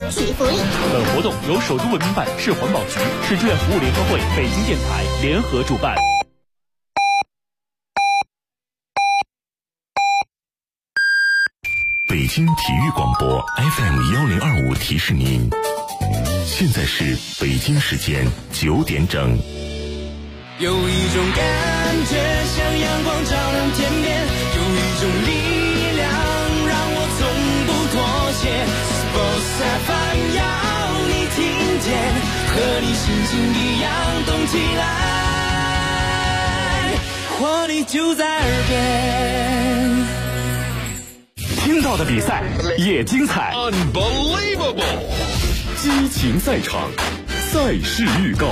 起福利。 本活动由首都文明办、市环保局、市志愿服务联合会、北京电台联合主办。 北京体育广播 FM1025提示您，现在是北京时间9点整。 有一种感觉像阳光照亮天边，有一种力量让我从不妥协。Sports FM 要你听见，和你心情一样动起来，活力就在耳边。 听到的比赛也精彩 Unbelievable！ 激情赛场，赛事预告。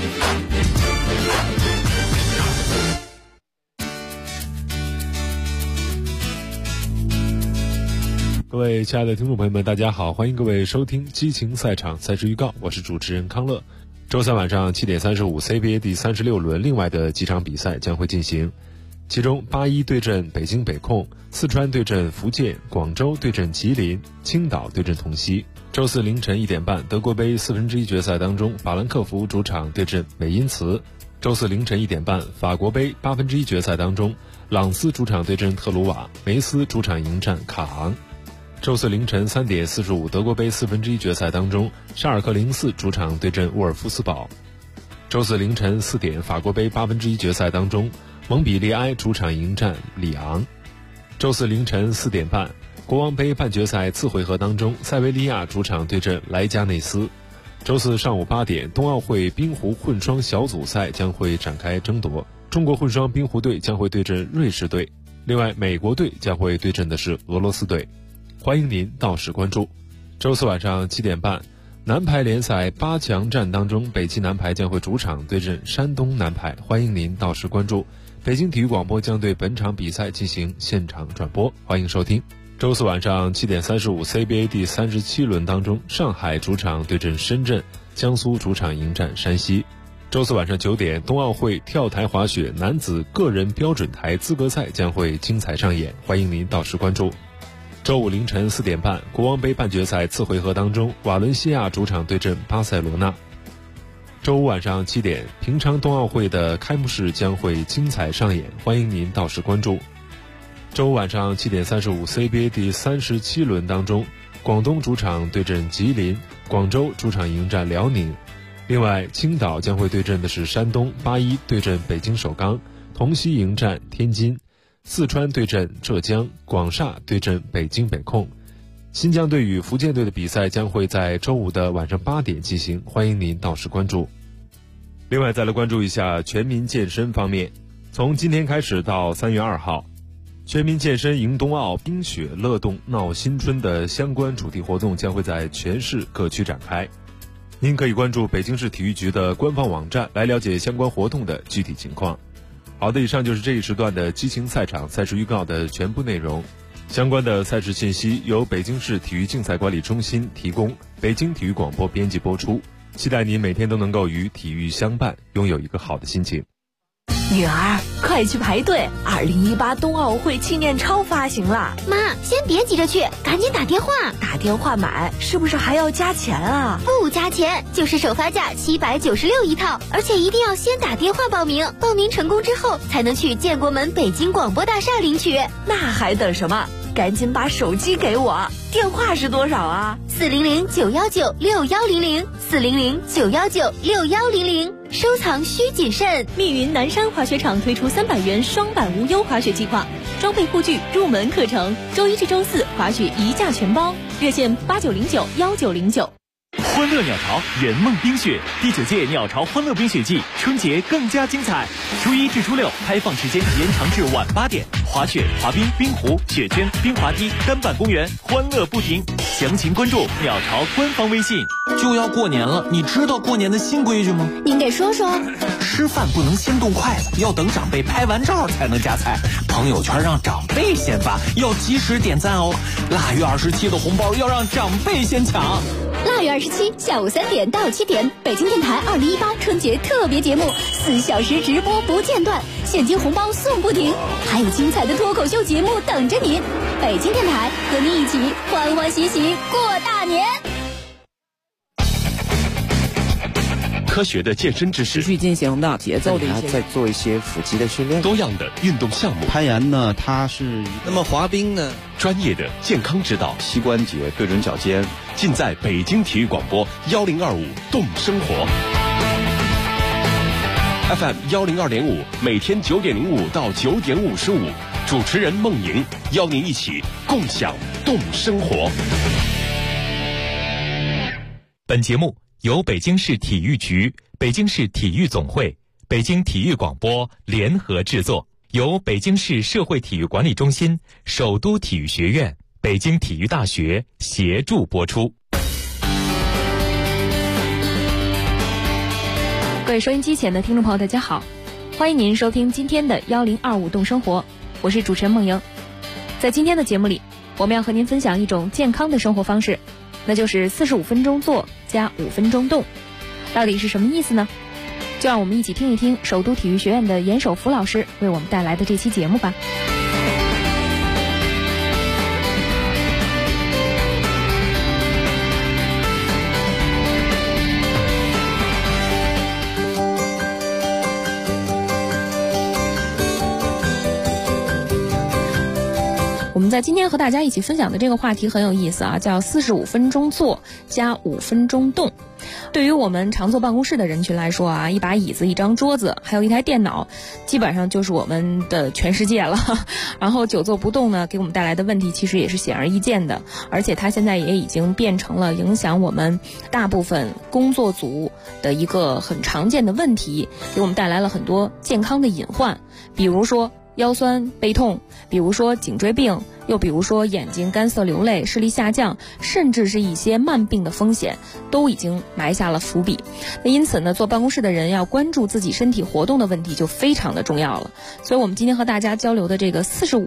各位亲爱的听众朋友们，大家好，欢迎各位收听激情赛场赛事预告，我是主持人康乐。周三晚上7点35 CBA 第36轮另外的几场比赛将会进行，其中81对阵北京北控，四川对阵福建，广州对阵吉林，青岛对阵同曦。周四凌晨1点半，德国杯1/4决赛当中，法兰克福主场对阵美因茨。周四凌晨1点半，法国杯1/8决赛当中，朗斯主场对阵特鲁瓦，梅斯主场迎战卡昂。周四凌晨3点45，德国杯1/4决赛当中，沙尔克04主场对阵沃尔夫斯堡。周四凌晨4点，法国杯1/8决赛当中，蒙彼利埃主场迎战里昂。周四凌晨4点半，国王杯半决赛次回合当中，塞维利亚主场对阵莱加内斯。周四上午8点，冬奥会冰壶混双小组赛将会展开争夺，中国混双冰壶队将会对阵瑞士队，另外美国队将会对阵的是俄罗斯队。欢迎您到时关注。周四晚上7点半，男排联赛8强战当中，北汽男排将会主场对阵山东男排，欢迎您到时关注。北京体育广播将对本场比赛进行现场转播，欢迎收听。周四晚上7点35 CBA 第37轮当中，上海主场对阵深圳，江苏主场迎战山西。周四晚上9点，冬奥会跳台滑雪男子个人标准台资格赛将会精彩上演，欢迎您到时关注。周五凌晨4点半，国王杯半决赛次回合当中，瓦伦西亚主场对阵巴塞罗那。周五晚上7点，平昌冬奥会的开幕式将会精彩上演，欢迎您到时关注。周五晚上7点35 CBA 第37轮当中，广东主场对阵吉林，广州主场迎战辽宁。另外，青岛将会对阵的是山东，81对阵北京首钢，同曦迎战天津。四川对阵浙江，广厦对阵北京北控。新疆队与福建队的比赛将会在周五的晚上8点进行，欢迎您到时关注。另外再来关注一下全民健身方面，从今天开始到3月2号，全民健身迎冬奥，冰雪乐动闹新春的相关主题活动将会在全市各区展开。您可以关注北京市体育局的官方网站来了解相关活动的具体情况。好的，以上就是这一时段的激情赛场赛事预告的全部内容。相关的赛事信息由北京市体育竞赛管理中心提供，北京体育广播编辑播出。期待您每天都能够与体育相伴，拥有一个好的心情。 女儿，快去排队！2018冬奥会纪念钞发行了。 妈，先别急着去，赶紧打电话。 打电话买是不是还要加钱啊？ 不加钱，就是首发价796一套，而且一定要先打电话报名，报名成功之后才能去建国门北京广播大厦领取。 那还等什么？赶紧把手机给我，电话是多少啊 ？400-919-610，400-919-610。收藏需谨慎。 密云南山滑雪场推出300元双板无忧滑雪计划，装备护具、入门课程，周一至周四滑雪一价全包，热线8909-1909。 欢乐鸟巢圆梦冰雪第9届鸟巢欢乐冰雪季，春节更加精彩。初1至初6开放时间延长至晚8点，滑雪、滑冰、冰壶、雪圈、冰滑梯、单板公园，欢乐不停。详情关注鸟巢官方微信。 就要过年了，你知道过年的新规矩吗？ 您给说说。 吃饭不能先动筷子，要等长辈拍完照才能夹菜。朋友圈让长辈先发，要及时点赞哦。腊月27的红包要让长辈先抢。 腊月27下午3点到7点，北京电台2018春节特别节目，4小时直播不间断，现金红包送不停，还有精彩的脱口秀节目等着您。北京电台和你一起欢欢喜喜过大年。 科学的健身知识， 持续进行的节奏的一些， 再做一些腹肌的训练， 多样的运动项目。 攀岩呢，它是那么滑冰呢， 专业的健康指导， 膝关节对准脚尖， 尽在北京体育广播1025动生活。FM 102.5，每天9点05到9点55，主持人孟莹邀您一起共享动生活。 本节目由北京市体育局、北京市体育总会、北京体育广播联合制作，由北京市社会体育管理中心、首都体育学院、北京体育大学协助播出。 各位收音机前的听众朋友大家好，欢迎您收听今天的1025动生活，我是主持人孟莹。在今天的节目里，我们要和您分享一种健康的生活方式，那就是45分钟做加5分钟动。到底是什么意思呢？就让我们一起听一听首都体育学院的严守福老师为我们带来的这期节目吧。我们在今天和大家一起分享的这个话题很有意思啊，叫45分钟做加5分钟动。对于我们常坐办公室的人群来说啊，一把椅子、一张桌子还有一台电脑基本上就是我们的全世界了。然后久坐不动呢，给我们带来的问题其实也是显而易见的，而且它现在也已经变成了影响我们大部分工作组的一个很常见的问题，给我们带来了很多健康的隐患，比如说腰酸背痛，比如说颈椎病，又比如说眼睛干涩流泪、视力下降，甚至是一些慢病的风险，都已经埋下了伏笔。那因此呢，坐办公室的人要关注自己身体活动的问题就非常的重要了。所以我们今天和大家交流的这个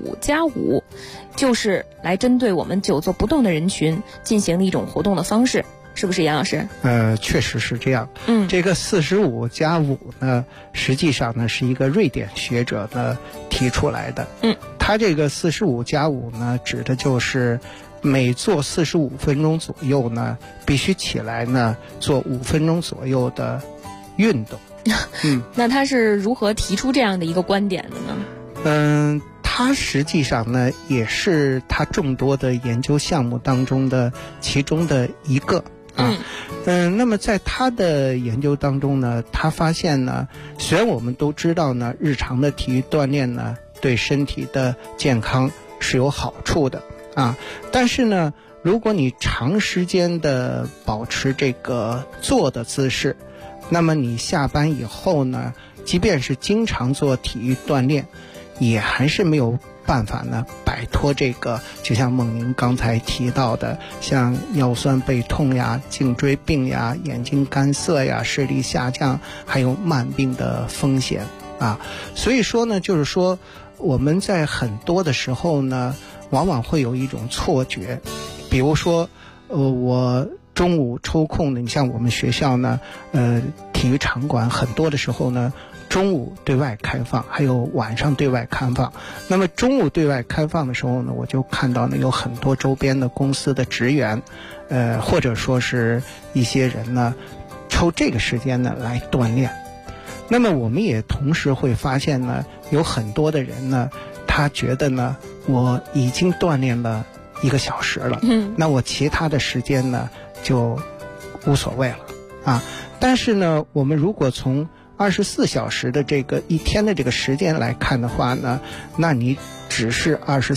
45+5，就是来针对我们久坐不动的人群进行的一种活动的方式。是不是杨老师？ 确实是这样。这个45+5呢，实际上呢是一个瑞典学者呢提出来的。他这个45+5呢，指的就是每做45分钟左右呢，必须起来呢做5分钟左右的运动。 那他是如何提出这样的一个观点的呢？他实际上呢，也是他众多的研究项目当中的其中的一个。那么在他的研究当中呢，他发现呢，虽然我们都知道呢，日常的体育锻炼呢，对身体的健康是有好处的啊，但是呢，如果你长时间的保持这个坐的姿势，那么你下班以后呢，即便是经常做体育锻炼，也还是没有办法呢摆脱这个，就像孟宁刚才提到的，像腰酸背痛呀、颈椎病呀、眼睛干涩呀、视力下降，还有慢病的风险啊。所以说呢，就是说我们在很多的时候呢，往往会有一种错觉，比如说我中午抽空呢，你像我们学校呢，体育场馆很多的时候呢，中午对外开放，还有晚上对外开放。那么中午对外开放的时候呢，我就看到呢有很多周边的公司的职员，或者说是一些人呢，抽这个时间呢来锻炼。那么我们也同时会发现呢，有很多的人呢，他觉得呢，我已经锻炼了1个小时了，那我其他的时间呢就无所谓了啊。但是呢，我们如果从24小时的这个一天的这个时间来看的话呢，那你只是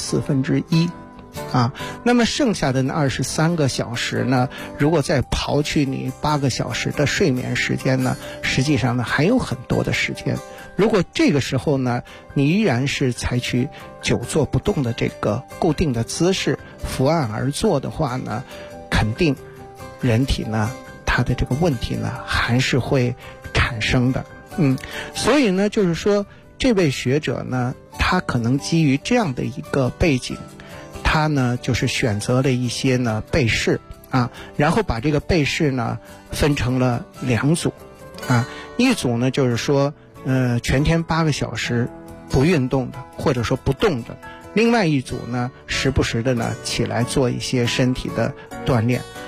1/24啊。那么剩下的那23个小时呢，如果再刨去你8个小时的睡眠时间呢，实际上呢还有很多的时间。如果这个时候呢，你依然是采取久坐不动的这个固定的姿势，伏案而坐的话呢，肯定人体呢它的这个问题呢还是会产生的。所以呢，就是说这位学者呢，他可能基于这样的一个背景，他呢就是选择了一些呢被试啊，然后把这个被试呢分成了2组啊，一组呢就是说全天8个小时不运动的，或者说不动的，另外一组呢时不时的呢起来做一些身体的锻炼。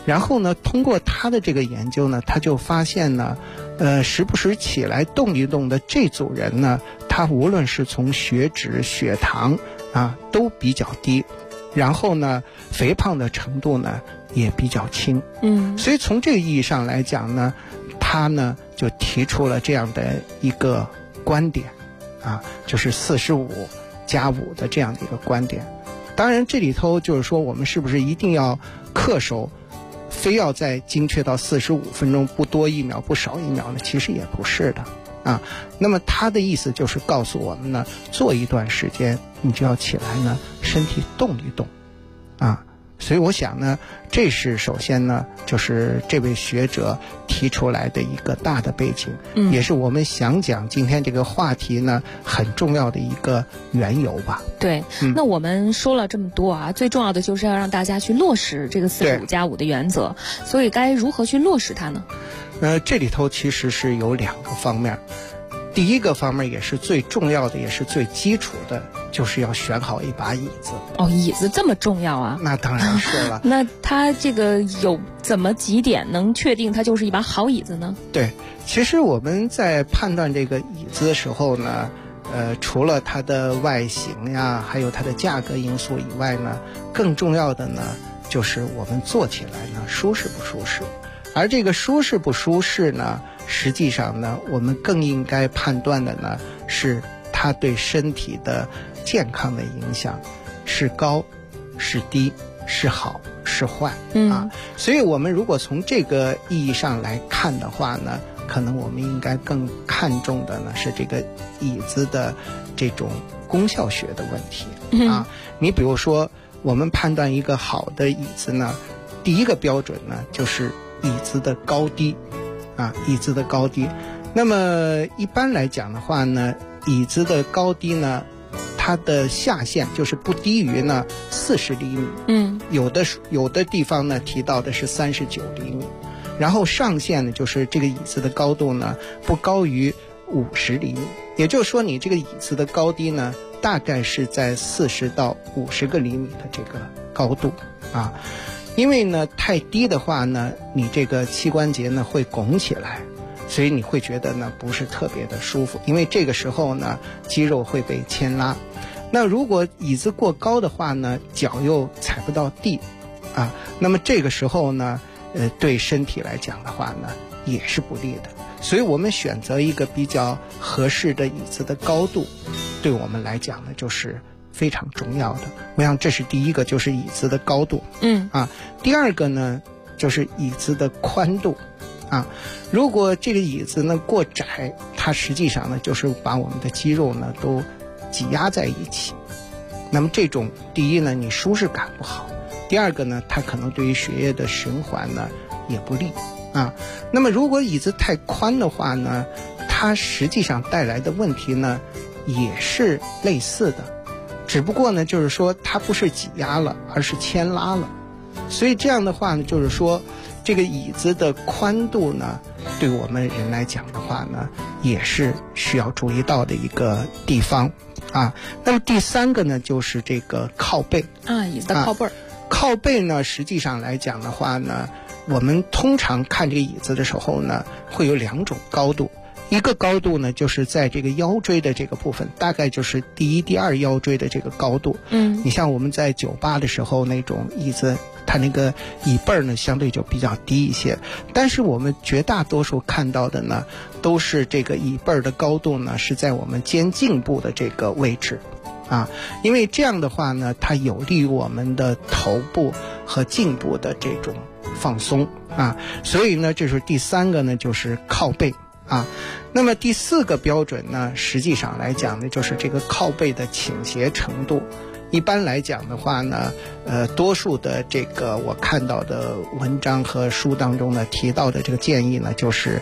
然后呢，通过他的这个研究呢，他就发现呢，时不时起来动一动的这组人呢，他无论是从血脂、血糖啊都比较低，然后呢，肥胖的程度呢也比较轻。所以从这个意义上来讲呢，他呢就提出了这样的一个观点啊，就是45+5的这样的一个观点。当然这里头就是说，我们是不是一定要恪守非要在精确到45分钟，不多1秒不少1秒呢？其实也不是的啊。那么他的意思就是告诉我们呢，做一段时间你就要起来呢，身体动一动啊。所以我想呢，这是首先呢，就是这位学者提出来的一个大的背景，也是我们想讲今天这个话题呢很重要的一个缘由吧。 对，那我们说了这么多啊，最重要的就是要让大家去落实这个45+5的原则，所以该如何去落实它呢？ 这里头其实是有2个方面。第一个方面也是最重要的，也是最基础的，就是要选好一把椅子。 哦，椅子这么重要啊？ 那当然是了。 那它这个有怎么几点能确定它就是一把好椅子呢？ 对，其实我们在判断这个椅子的时候呢，除了它的外形呀，还有它的价格因素以外呢，更重要的呢，就是我们坐起来呢舒适不舒适。而这个舒适不舒适呢，实际上呢，我们更应该判断的呢，是它对身体的健康的影响，是高是低，是好是坏啊。所以我们如果从这个意义上来看的话呢，可能我们应该更看重的呢是这个椅子的这种功效学的问题啊。你比如说，我们判断一个好的椅子呢，第一个标准呢就是椅子的高低啊，椅子的高低。那么一般来讲的话呢，椅子的高低呢，它的下限就是不低于呢40厘米，有的地方呢提到的是39厘米，然后上限呢就是这个椅子的高度呢不高于50厘米，也就是说你这个椅子的高低呢大概是在40到50个厘米的这个高度啊。因为呢太低的话呢，你这个膝关节呢会拱起来，所以你会觉得呢不是特别的舒服，因为这个时候呢肌肉会被牵拉。那如果椅子过高的话呢，脚又踩不到地啊，那么这个时候呢对身体来讲的话呢也是不利的。所以我们选择一个比较合适的椅子的高度，对我们来讲呢就是非常重要的。我想这是第一个，就是椅子的高度。第二个呢就是椅子的宽度啊。如果这个椅子呢过窄，它实际上呢就是把我们的肌肉呢都挤压在一起。那么这种第一呢，你舒适感不好；第二个呢，它可能对于血液的循环呢也不利啊。那么如果椅子太宽的话呢，它实际上带来的问题呢也是类似的。只不过呢，就是说它不是挤压了，而是牵拉了。所以这样的话呢，就是说这个椅子的宽度呢，对我们人来讲的话呢，也是需要注意到的一个地方啊。那么第三个呢，就是这个靠背啊，椅子的靠背。 靠背呢，实际上来讲的话呢，我们通常看这个椅子的时候呢，会有2种高度。一个高度呢，就是在这个腰椎的这个部分，大概就是第1、第2腰椎的这个高度。你像我们在酒吧的时候那种椅子，它那个椅背呢相对就比较低一些，但是我们绝大多数看到的呢，都是这个椅背的高度呢是在我们肩颈部的这个位置啊，因为这样的话呢，它有利于我们的头部和颈部的这种放松啊。所以呢，这是第三个呢，就是靠背啊。那么第4个标准呢，实际上来讲呢，就是这个靠背的倾斜程度。一般来讲的话呢，多数的这个我看到的文章和书当中呢提到的这个建议呢，就是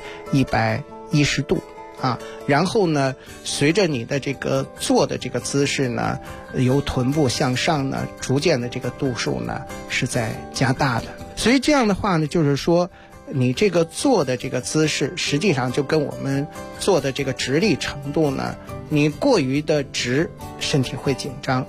110度啊。然后呢，随着你的这个坐的这个姿势呢，由臀部向上呢，逐渐的这个度数呢是在加大的。所以这样的话呢，就是说你这个坐的这个姿势，实际上就跟我们坐的这个直立程度呢，你过于的直，身体会紧张；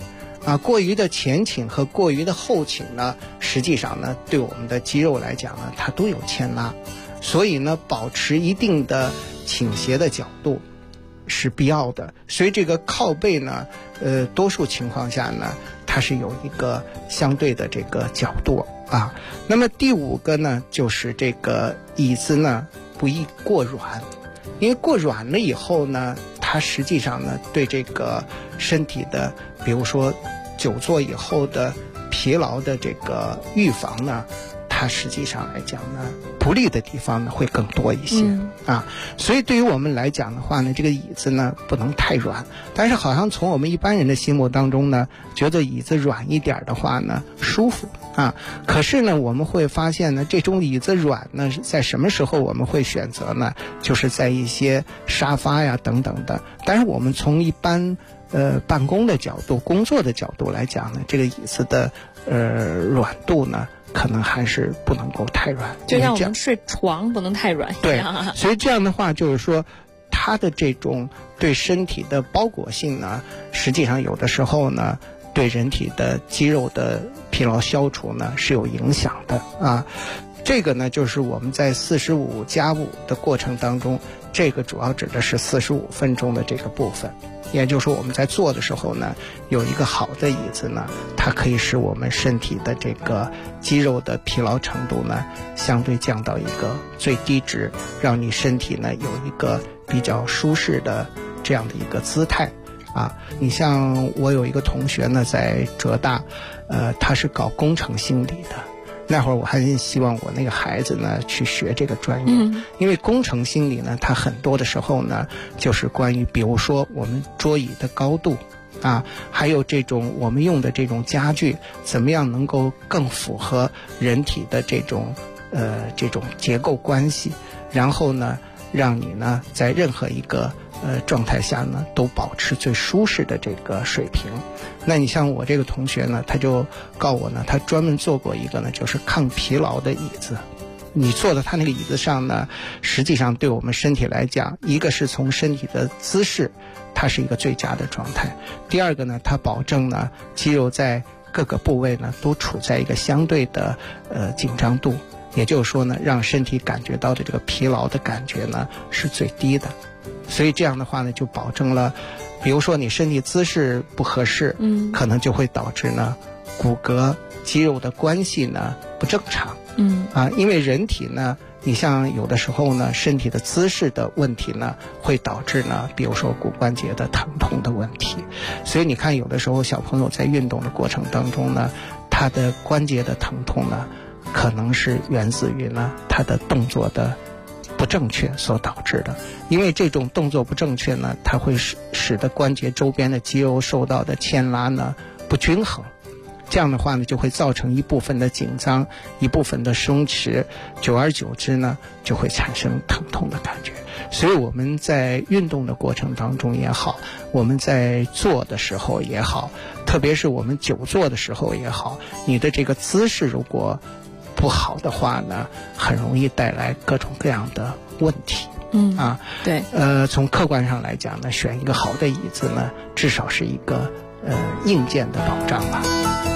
过于的前倾和过于的后倾呢，实际上呢，对我们的肌肉来讲呢，它都有牵拉，所以呢，保持一定的倾斜的角度是必要的。所以这个靠背呢，多数情况下呢，它是有一个相对的这个角度啊。那么第5个呢，就是这个椅子呢不宜过软，因为过软了以后呢，它实际上呢对这个身体的，比如说久坐以后的疲劳的这个预防呢，它实际上来讲呢，不利的地方呢会更多一些所以对于我们来讲的话呢，这个椅子呢不能太软，但是好像从我们一般人的心目当中呢，觉得椅子软一点的话呢舒服可是呢我们会发现呢，这种椅子软呢在什么时候我们会选择呢？就是在一些沙发呀等等的。但是我们从一般办公的角度、工作的角度来讲呢，这个椅子的软度呢，可能还是不能够太软， 就像我们睡床不能太软一样。 对，所以这样的话就是说，它的这种对身体的包裹性呢，实际上有的时候呢，对人体的肌肉的疲劳消除呢是有影响的这个呢，就是我们在45+5的过程当中，这个主要指的是45分钟的这个部分。也就是说我们在做的时候呢，有一个好的椅子呢，它可以使我们身体的这个肌肉的疲劳程度呢相对降到一个最低值，让你身体呢有一个比较舒适的这样的一个姿态你像我有一个同学呢，在浙大他是搞工程心理的，那会儿我还希望我那个孩子呢去学这个专业因为工程心理呢，它很多的时候呢就是关于比如说我们桌椅的高度还有这种我们用的这种家具怎么样能够更符合人体的这种结构关系，然后呢让你呢在任何一个状态下呢都保持最舒适的这个水平。那你像我这个同学呢，他就告我呢，他专门做过一个呢就是抗疲劳的椅子。你坐在他那个椅子上呢，实际上对我们身体来讲，一个是从身体的姿势它是一个最佳的状态，第二个呢，它保证呢肌肉在各个部位呢都处在一个相对的紧张度，也就是说呢，让身体感觉到的这个疲劳的感觉呢是最低的。所以这样的话呢，就保证了，比如说你身体姿势不合适可能就会导致呢骨骼肌肉的关系呢不正常因为人体呢，你像有的时候呢身体的姿势的问题呢会导致呢比如说骨关节的疼痛的问题。所以你看有的时候小朋友在运动的过程当中呢，他的关节的疼痛呢可能是源自于呢他的动作的不正确所导致的。因为这种动作不正确呢，它会使得关节周边的肌肉受到的牵拉呢不均衡，这样的话呢就会造成一部分的紧张，一部分的松弛，久而久之呢就会产生疼痛的感觉。所以我们在运动的过程当中也好，我们在做的时候也好，特别是我们久坐的时候也好，你的这个姿势如果不好的话呢，很容易带来各种各样的问题对从客观上来讲呢，选一个好的椅子呢，至少是一个硬件的保障吧。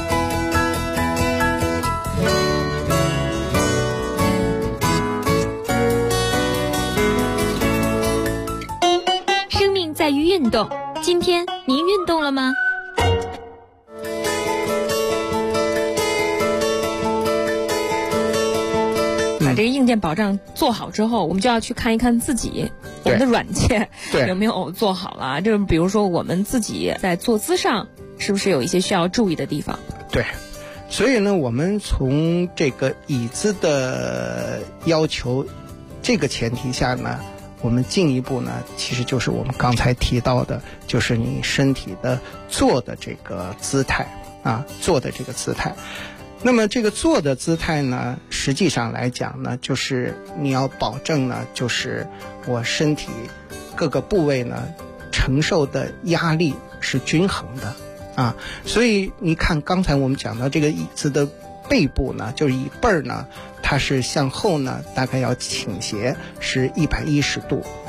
生命在于运动，今天您运动了吗？ 把这个硬件保障做好之后，我们就要去看一看自己我们的软件有没有做好了。就比如说我们自己在坐姿上是不是有一些需要注意的地方。 对，所以呢我们从这个椅子的要求这个前提下呢，我们进一步呢其实就是我们刚才提到的，就是你身体的坐的这个姿态坐的这个姿态。那么这个坐的姿态呢，实际上来讲呢，就是你要保证呢，就是我身体各个部位呢承受的压力是均衡的所以你看刚才我们讲到这个椅子的背部呢，就是椅背呢，它是向后呢大概要倾斜是110度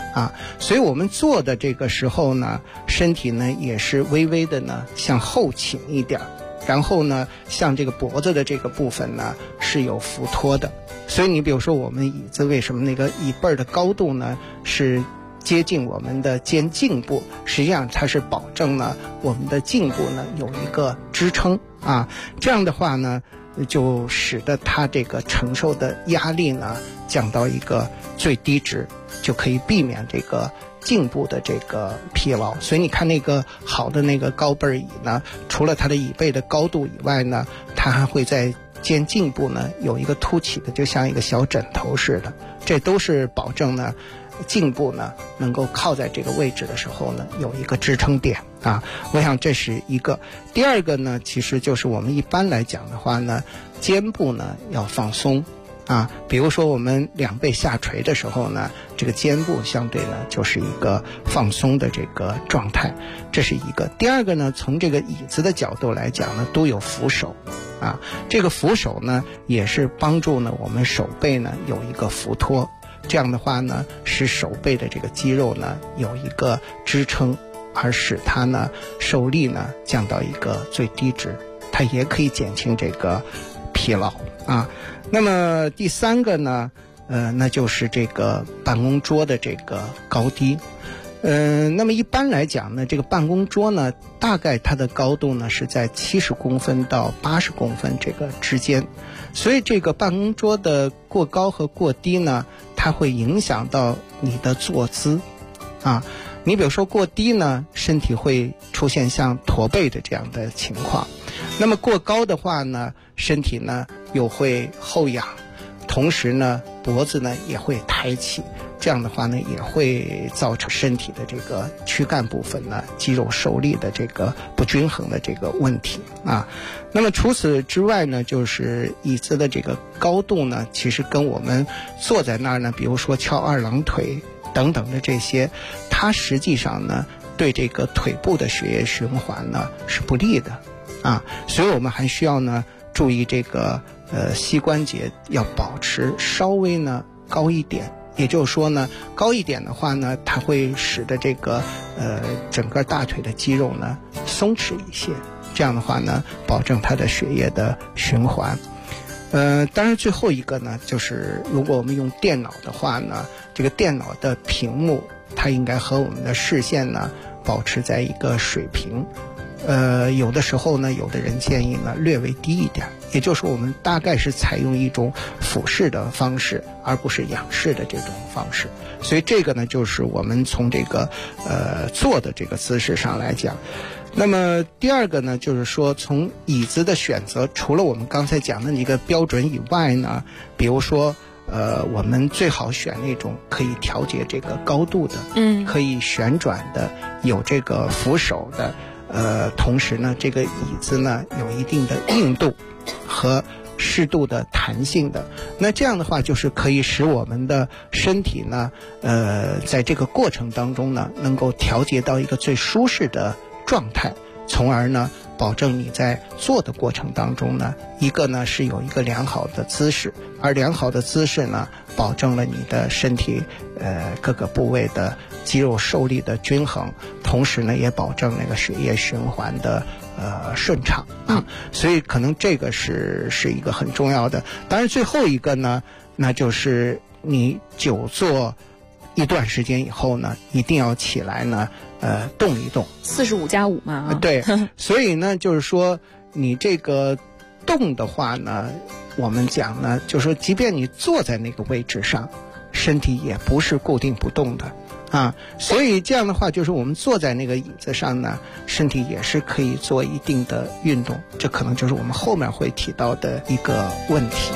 啊，所以我们做的这个时候呢，身体呢也是微微的呢向后倾一点，然后呢像这个脖子的这个部分呢是有扶托的。所以你比如说我们椅子为什么那个椅背的高度呢是接近我们的肩颈部，实际上它是保证呢我们的颈部呢有一个支撑啊，这样的话呢就使得它这个承受的压力呢降到一个最低值，就可以避免这个颈部的这个疲劳。所以你看那个好的那个高背椅呢，除了它的椅背的高度以外呢，它还会在肩颈部呢有一个凸起的，就像一个小枕头似的，这都是保证呢颈部呢能够靠在这个位置的时候呢有一个支撑点啊。我想这是一个。第二个呢，其实就是我们一般来讲的话呢，肩部呢要放松啊，比如说我们两背下垂的时候呢，这个肩部相对呢就是一个放松的这个状态，这是一个。第二个呢，从这个椅子的角度来讲呢，都有扶手啊，这个扶手呢也是帮助呢我们手背呢有一个扶托，这样的话呢使手背的这个肌肉呢有一个支撑，而使它呢受力呢降到一个最低值，它也可以减轻这个疲劳啊。那么第三个呢那就是这个办公桌的这个高低。那么一般来讲呢，这个办公桌呢大概它的高度呢是在70公分到80公分这个之间，所以这个办公桌的过高和过低呢，它会影响到你的坐姿啊。你比如说过低呢，身体会出现像驼背的这样的情况，那么过高的话呢，身体呢又会后仰，同时呢脖子呢也会抬起，这样的话呢也会造成身体的这个躯干部分呢肌肉受力的这个不均衡的这个问题啊。那么除此之外呢，就是椅子的这个高度呢，其实跟我们坐在那儿呢，比如说翘二郎腿等等的这些，它实际上呢对这个腿部的血液循环呢是不利的啊。所以我们还需要呢注意这个膝关节要保持稍微呢高一点，也就是说呢高一点的话呢，它会使得这个整个大腿的肌肉呢松弛一些，这样的话呢保证它的血液的循环。当然最后一个呢，就是如果我们用电脑的话呢，这个电脑的屏幕它应该和我们的视线呢保持在一个水平。有的时候呢，有的人建议呢略微低一点，也就是我们大概是采用一种俯视的方式，而不是仰视的这种方式。所以这个呢，就是我们从这个坐的这个姿势上来讲。那么第二个呢，就是说从椅子的选择，除了我们刚才讲的一个标准以外呢，比如说我们最好选那种可以调节这个高度的，可以旋转的，有这个扶手的，同时呢这个椅子呢有一定的硬度和适度的弹性的。那这样的话就是可以使我们的身体呢在这个过程当中呢能够调节到一个最舒适的状态，从而呢保证你在做的过程当中呢，一个呢是有一个良好的姿势，而良好的姿势呢保证了你的身体各个部位的肌肉受力的均衡，同时呢也保证那个血液循环的顺畅啊。所以可能这个是一个很重要的。当然最后一个呢，那就是你久坐一段时间以后呢，一定要起来呢动一动 ，45+5嘛啊。 对，所以呢就是说你这个动的话呢，我们讲呢就是说即便你坐在那个位置上，身体也不是固定不动的啊。所以这样的话就是我们坐在那个椅子上呢，身体也是可以做一定的运动，这可能就是我们后面会提到的一个问题。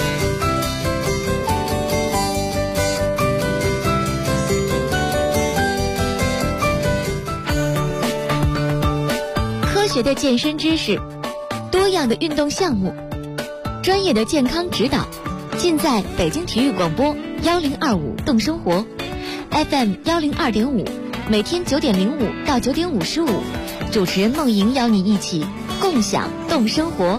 科学的健身知识，多样的运动项目，专业的健康指导，尽在北京体育广播1025动生活 FM 102.5，每天9点05到9点55，主持人梦莹邀你一起共享动生活。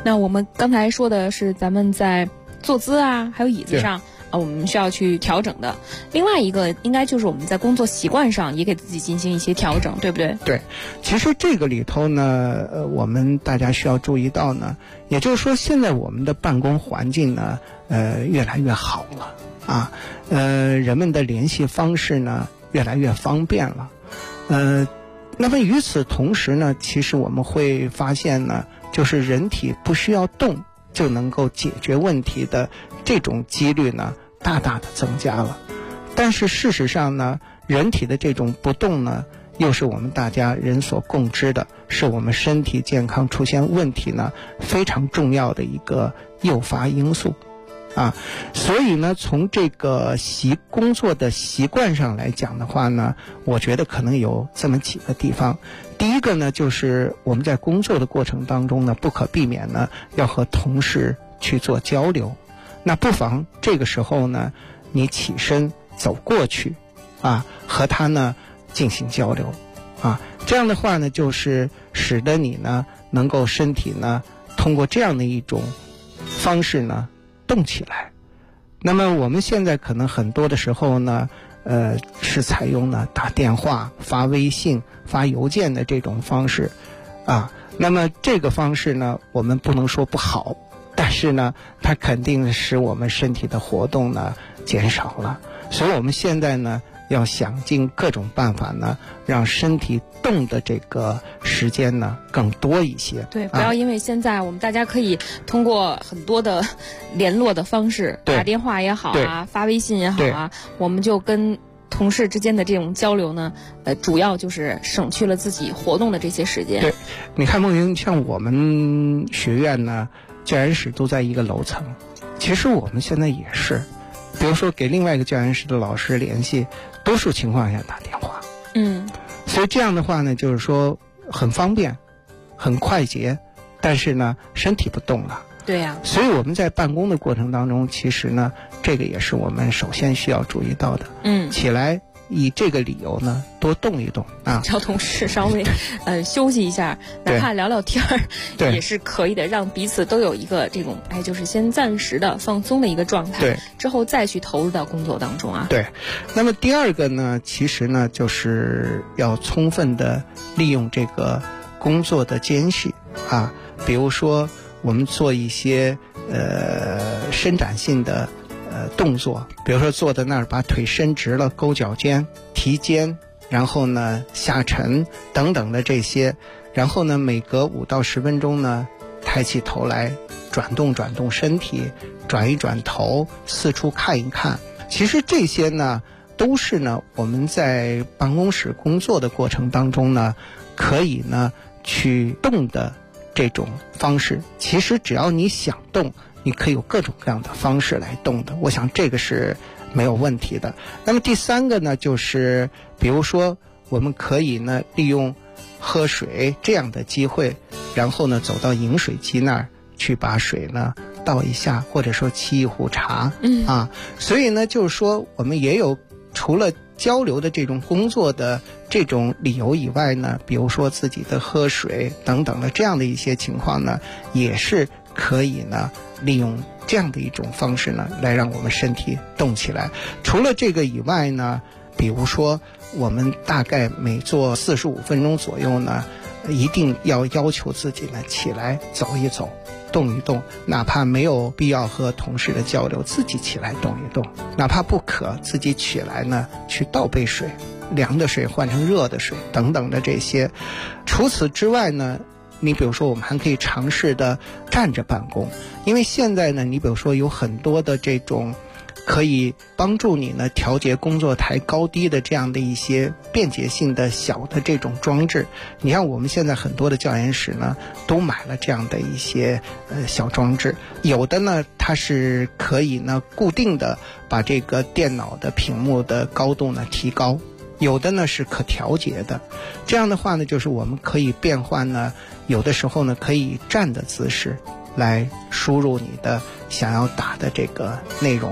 那我们刚才说的是咱们在坐姿啊，还有椅子上我们需要去调整的。另外一个应该就是我们在工作习惯上也给自己进行一些调整，对不对？ 对，其实这个里头呢，我们大家需要注意到呢，也就是说现在我们的办公环境呢，越来越好了啊，人们的联系方式呢越来越方便了，那么与此同时呢，其实我们会发现呢，就是人体不需要动就能够解决问题的这种几率呢，大大的增加了。但是事实上呢，人体的这种不动呢，又是我们大家人所共知的，是我们身体健康出现问题呢非常重要的一个诱发因素啊。所以呢，从这个工作的习惯上来讲的话呢，我觉得可能有这么几个地方。第一个呢，就是我们在工作的过程当中呢，不可避免呢要和同事去做交流，那不妨这个时候呢，你起身走过去啊，和他呢进行交流啊，这样的话呢，就是使得你呢能够身体呢通过这样的一种方式呢动起来。那么我们现在可能很多的时候呢，是采用呢打电话、发微信、发邮件的这种方式啊。那么这个方式呢，我们不能说不好，但是呢，它肯定使我们身体的活动呢减少了。所以我们现在呢，要想尽各种办法呢，让身体动的这个时间呢更多一些。 对，不要因为现在我们大家可以通过很多的联络的方式，打电话也好啊，发微信也好啊，我们就跟同事之间的这种交流呢，主要就是省去了自己活动的这些时间。 对，你看梦云，像我们学院呢，教研室都在一个楼层，其实我们现在也是。比如说给另外一个教研室的老师联系，多数情况下打电话。所以这样的话呢，就是说很方便，很快捷，但是呢，身体不动了。 对呀。 所以我们在办公的过程当中，其实呢，这个也是我们首先需要注意到的。起来以这个理由呢，多动一动啊， 叫同事稍微休息一下，哪怕聊聊天儿也是可以的，让彼此都有一个这种就是先暂时的放松的一个状态， 对， 之后再去投入到工作当中啊。 对，那么第二个呢，其实呢就是要充分的利用这个工作的间隙啊，比如说我们做一些伸展性的动作，比如说坐在那儿把腿伸直了，勾脚尖、提肩，然后呢下沉等等的这些，然后呢每隔5到10分钟呢抬起头来转动转动身体，转一转头，四处看一看。其实这些呢都是呢我们在办公室工作的过程当中呢可以呢去动的这种方式。其实只要你想动，你可以有各种各样的方式来动的，我想这个是没有问题的。那么第三个呢，就是比如说我们可以呢利用喝水这样的机会，然后呢走到饮水机那儿去把水呢倒一下，或者说沏一壶茶所以呢就是说我们也有除了交流的这种工作的这种理由以外呢，比如说自己的喝水等等的这样的一些情况呢，也是可以呢利用这样的一种方式呢来让我们身体动起来。除了这个以外呢，比如说我们大概每做45分钟左右呢，一定要求自己呢起来走一走，动一动，哪怕没有必要和同事的交流，自己起来动一动，哪怕不渴，自己起来呢去倒杯水，凉的水换成热的水等等的这些。除此之外呢，你比如说我们还可以尝试的站着办公，因为现在呢你比如说有很多的这种可以帮助你呢调节工作台高低的这样的一些便捷性的小的这种装置。你看我们现在很多的教研室呢都买了这样的一些小装置，有的呢它是可以呢固定的把这个电脑的屏幕的高度呢提高，有的呢是可调节的。这样的话呢，就是我们可以变换呢，有的时候呢可以站的姿势来输入你的想要打的这个内容，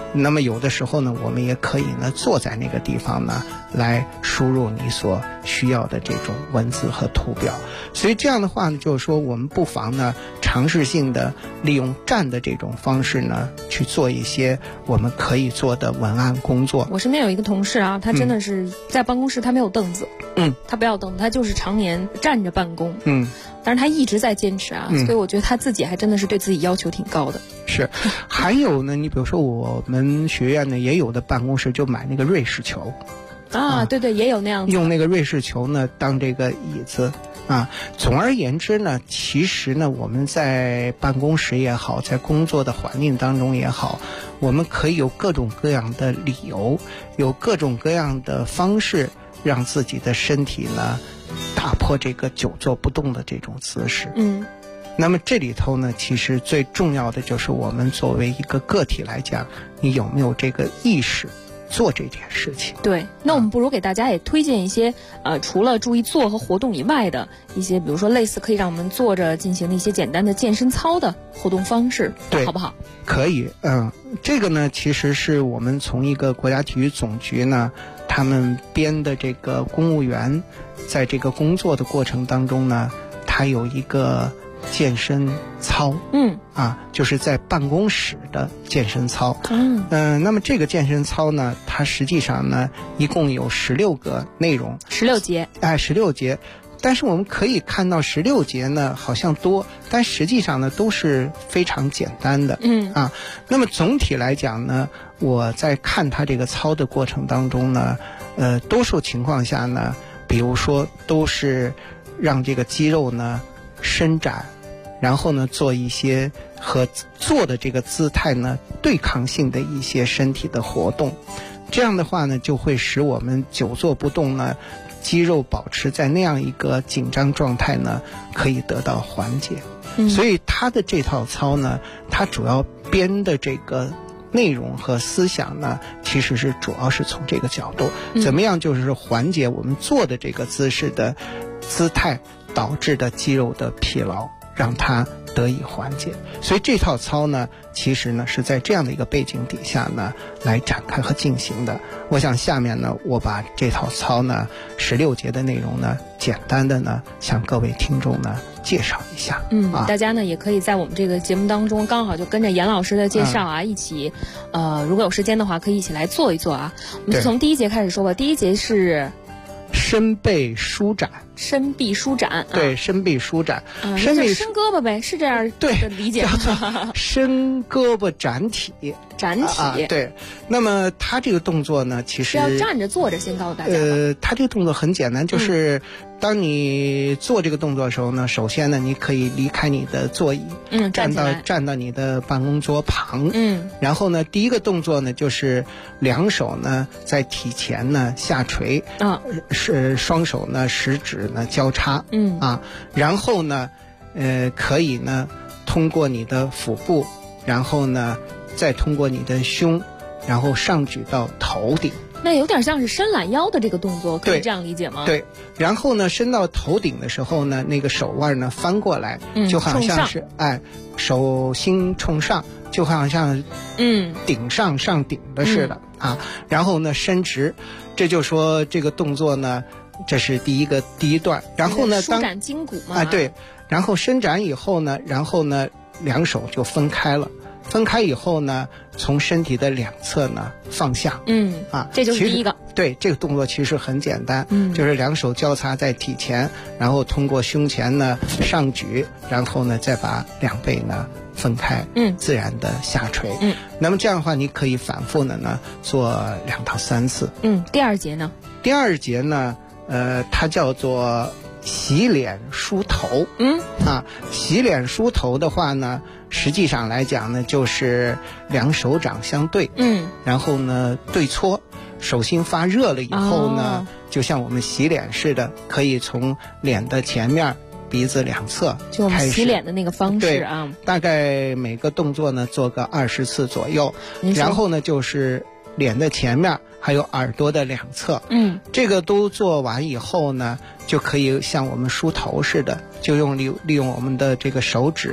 那么有的时候呢，我们也可以呢坐在那个地方呢来输入你所需要的这种文字和图表。所以这样的话呢，就是说我们不妨呢尝试性的利用站的这种方式呢去做一些我们可以做的文案工作。 我身边有一个同事啊，他真的是在办公室他没有凳子，他不要凳子，他就是常年站着办公，但是他一直在坚持啊，所以我觉得他自己还真的是对自己要求挺高的。 是，还有呢，你比如说我们学院呢也有的办公室就买那个瑞士球啊，对对，也有那样子， 用那个瑞士球呢当这个椅子啊。总而言之呢，其实呢我们在办公室也好，在工作的环境当中也好，我们可以有各种各样的理由，有各种各样的方式，让自己的身体呢打破这个久坐不动的这种姿势。那么这里头呢，其实最重要的就是我们作为一个个体来讲，你有没有这个意识做这件事情。 对，那我们不如给大家也推荐一些除了注意做和活动以外的一些，比如说类似可以让我们坐着进行的一些简单的健身操的活动方式， 对， 好不好？ 可以，这个呢其实是我们从一个国家体育总局呢他们编的这个公务员在这个工作的过程当中呢，他有一个健身操，就是在办公室的健身操，那么这个健身操呢，它实际上呢一共有16个内容，16 节 ，16节，但是我们可以看到16节呢好像多，但实际上呢都是非常简单的，那么总体来讲呢，我在看它这个操的过程当中呢，多数情况下呢，比如说都是让这个肌肉呢伸展，然后呢做一些和坐的这个姿态呢对抗性的一些身体的活动，这样的话呢就会使我们久坐不动呢肌肉保持在那样一个紧张状态呢可以得到缓解，所以它的这套操呢，它主要编的这个内容和思想呢，其实是主要是从这个角度，怎么样就是缓解我们坐的这个姿势的姿态导致的肌肉的疲劳，让它得以缓解。所以这套操呢，其实呢是在这样的一个背景底下呢来展开和进行的。我想下面呢，我把这套操呢16节的内容呢，简单的呢向各位听众呢介绍一下。 大家呢也可以在我们这个节目当中，刚好就跟着严老师的介绍啊，一起如果有时间的话，可以一起来做一做啊。我们就从第一节开始说吧。第一节是伸背舒展。 伸臂舒展， 对，伸臂舒展， 伸胳膊呗，是这样的理解吗？ 伸胳膊展体，对。那么他这个动作呢，其实要站着坐着，先告诉大家。 他这个动作很简单，就是当你做这个动作的时候呢，首先呢，你可以离开你的座椅，站到你的办公桌旁，然后呢，第一个动作呢，就是两手呢在体前呢下垂，是双手呢食指呢交叉，然后呢，可以呢通过你的腹部，然后呢再通过你的胸，然后上举到头顶。 那有点像是伸懒腰的这个动作，可以这样理解吗？ 对，然后呢伸到头顶的时候呢，那个手腕呢翻过来，就好像是手心冲上，就好像顶上顶的似的然后呢伸直，这就说这个动作呢，这是第一段，然后呢舒展筋骨嘛， 对，然后伸展以后呢，然后呢两手就分开了，分开以后呢，从身体的两侧呢放下， 这就是第一个。 对，这个动作其实很简单，就是两手交叉在体前，然后通过胸前呢上举，然后呢再把两背呢分开，自然的下垂，那么这样的话，你可以反复的呢做2到3次。 第二节呢？ 第二节呢，它叫做洗脸梳头。洗脸梳头的话呢，实际上来讲呢，就是两手掌相对，然后呢对搓，手心发热了以后呢，就像我们洗脸似的，可以从脸的前面、鼻子两侧开始， 就我们洗脸的那个方式啊。 大概每个动作呢做个20次左右，然后呢就是脸的前面还有耳朵的两侧，这个都做完以后呢，就可以像我们梳头似的，就利用我们的这个手指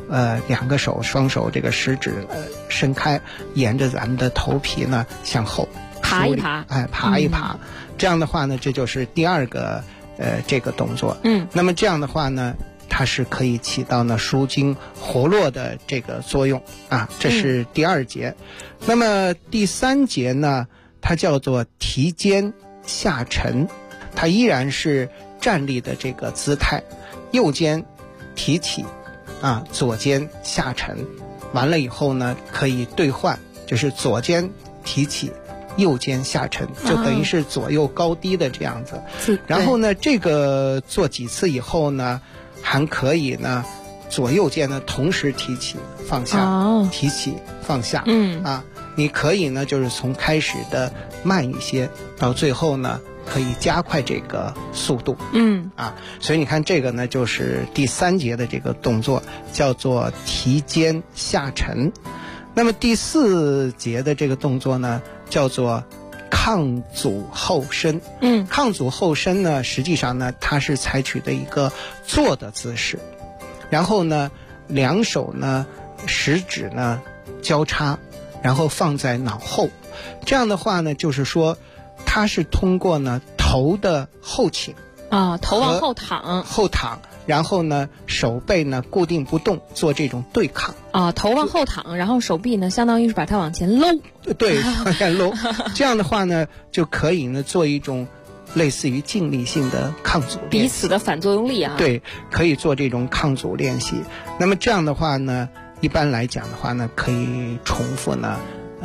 两个双手这个食指伸开，沿着咱们的头皮呢向后爬一爬， 爬一爬。这样的话呢，这就是第二个这个动作。那么这样的话呢，它是可以起到呢舒筋活络的这个作用啊。这是第二节。那么第三节呢，它叫做提肩下沉，它依然是站立的这个姿态，右肩提起啊，左肩下沉。完了以后呢，可以兑换，就是左肩提起，右肩下沉，就等于是左右高低的这样子。然后呢，这个做几次以后呢，还可以呢左右肩呢同时提起放下，提起放下。你可以呢就是从开始的慢一些，到最后呢可以加快这个速度。所以你看这个呢就是第三节的这个动作，叫做提肩下沉。那么第四节的这个动作呢叫做抗阻后伸。抗阻后伸呢，实际上呢它是采取的一个坐的姿势，然后呢两手呢食指呢交叉，然后放在脑后。这样的话呢，就是说它是通过呢头的后倾头往后躺，然后呢手背呢固定不动，做这种对抗。 头往后躺，然后手臂呢相当于是把它往前搂。 对，往前搂。这样的话呢，就可以呢做一种类似于静力性的抗阻练习， 彼此的反作用力啊。 对，可以做这种抗阻练习。那么这样的话呢，一般来讲的话呢，可以重复呢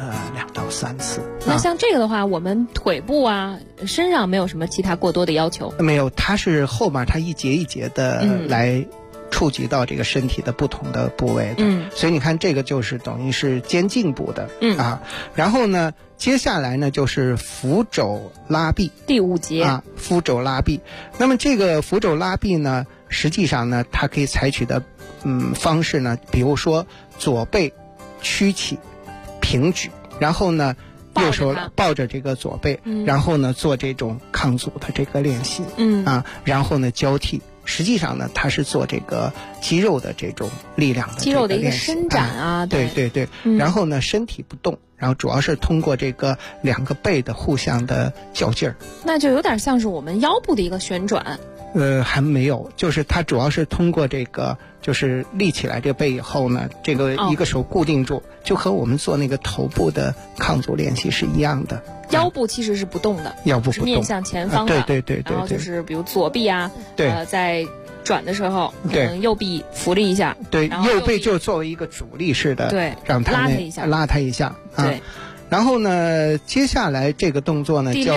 2到3次。 那像这个的话，我们腿部啊身上没有什么其他过多的要求？ 没有，它是后面它一节一节的来触及到这个身体的不同的部位的。所以你看这个就是等于是肩颈部的。然后呢接下来呢就是扶肘拉臂， 第5节扶肘拉臂。那么这个扶肘拉臂呢，实际上呢它可以采取的方式呢，比如说左背屈起平举，然后呢右手抱着这个左背，然后呢做这种抗阻的这个练习。然后呢交替，实际上呢它是做这个肌肉的这种力量的肌肉的一个伸展啊。 对。然后呢身体不动，然后主要是通过这个两个背的互相的较劲儿。 那就有点像是我们腰部的一个旋转。 还没有，就是它主要是通过这个，就是立起来这个背以后呢，这个一个手固定住，就和我们做那个头部的抗阻练习是一样的。 腰部其实是不动的， 腰部不动， 是面向前方的。 对。 然后就是比如左臂啊，在转的时候，右臂扶了一下， 对，右背就作为一个阻力式的， 对， 让它拉它一下，对。然后呢，接下来这个动作呢， 第